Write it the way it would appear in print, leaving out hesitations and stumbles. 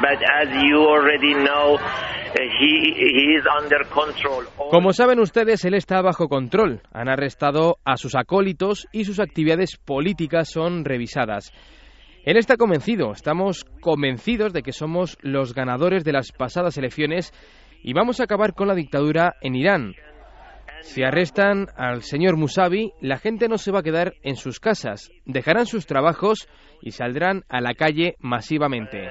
Como saben ustedes, él está bajo control. Han arrestado a sus acólitos y sus actividades políticas son revisadas. Él está convencido, estamos convencidos de que somos los ganadores de las pasadas elecciones y vamos a acabar con la dictadura en Irán. Si arrestan al señor Musavi, la gente no se va a quedar en sus casas, dejarán sus trabajos y saldrán a la calle masivamente.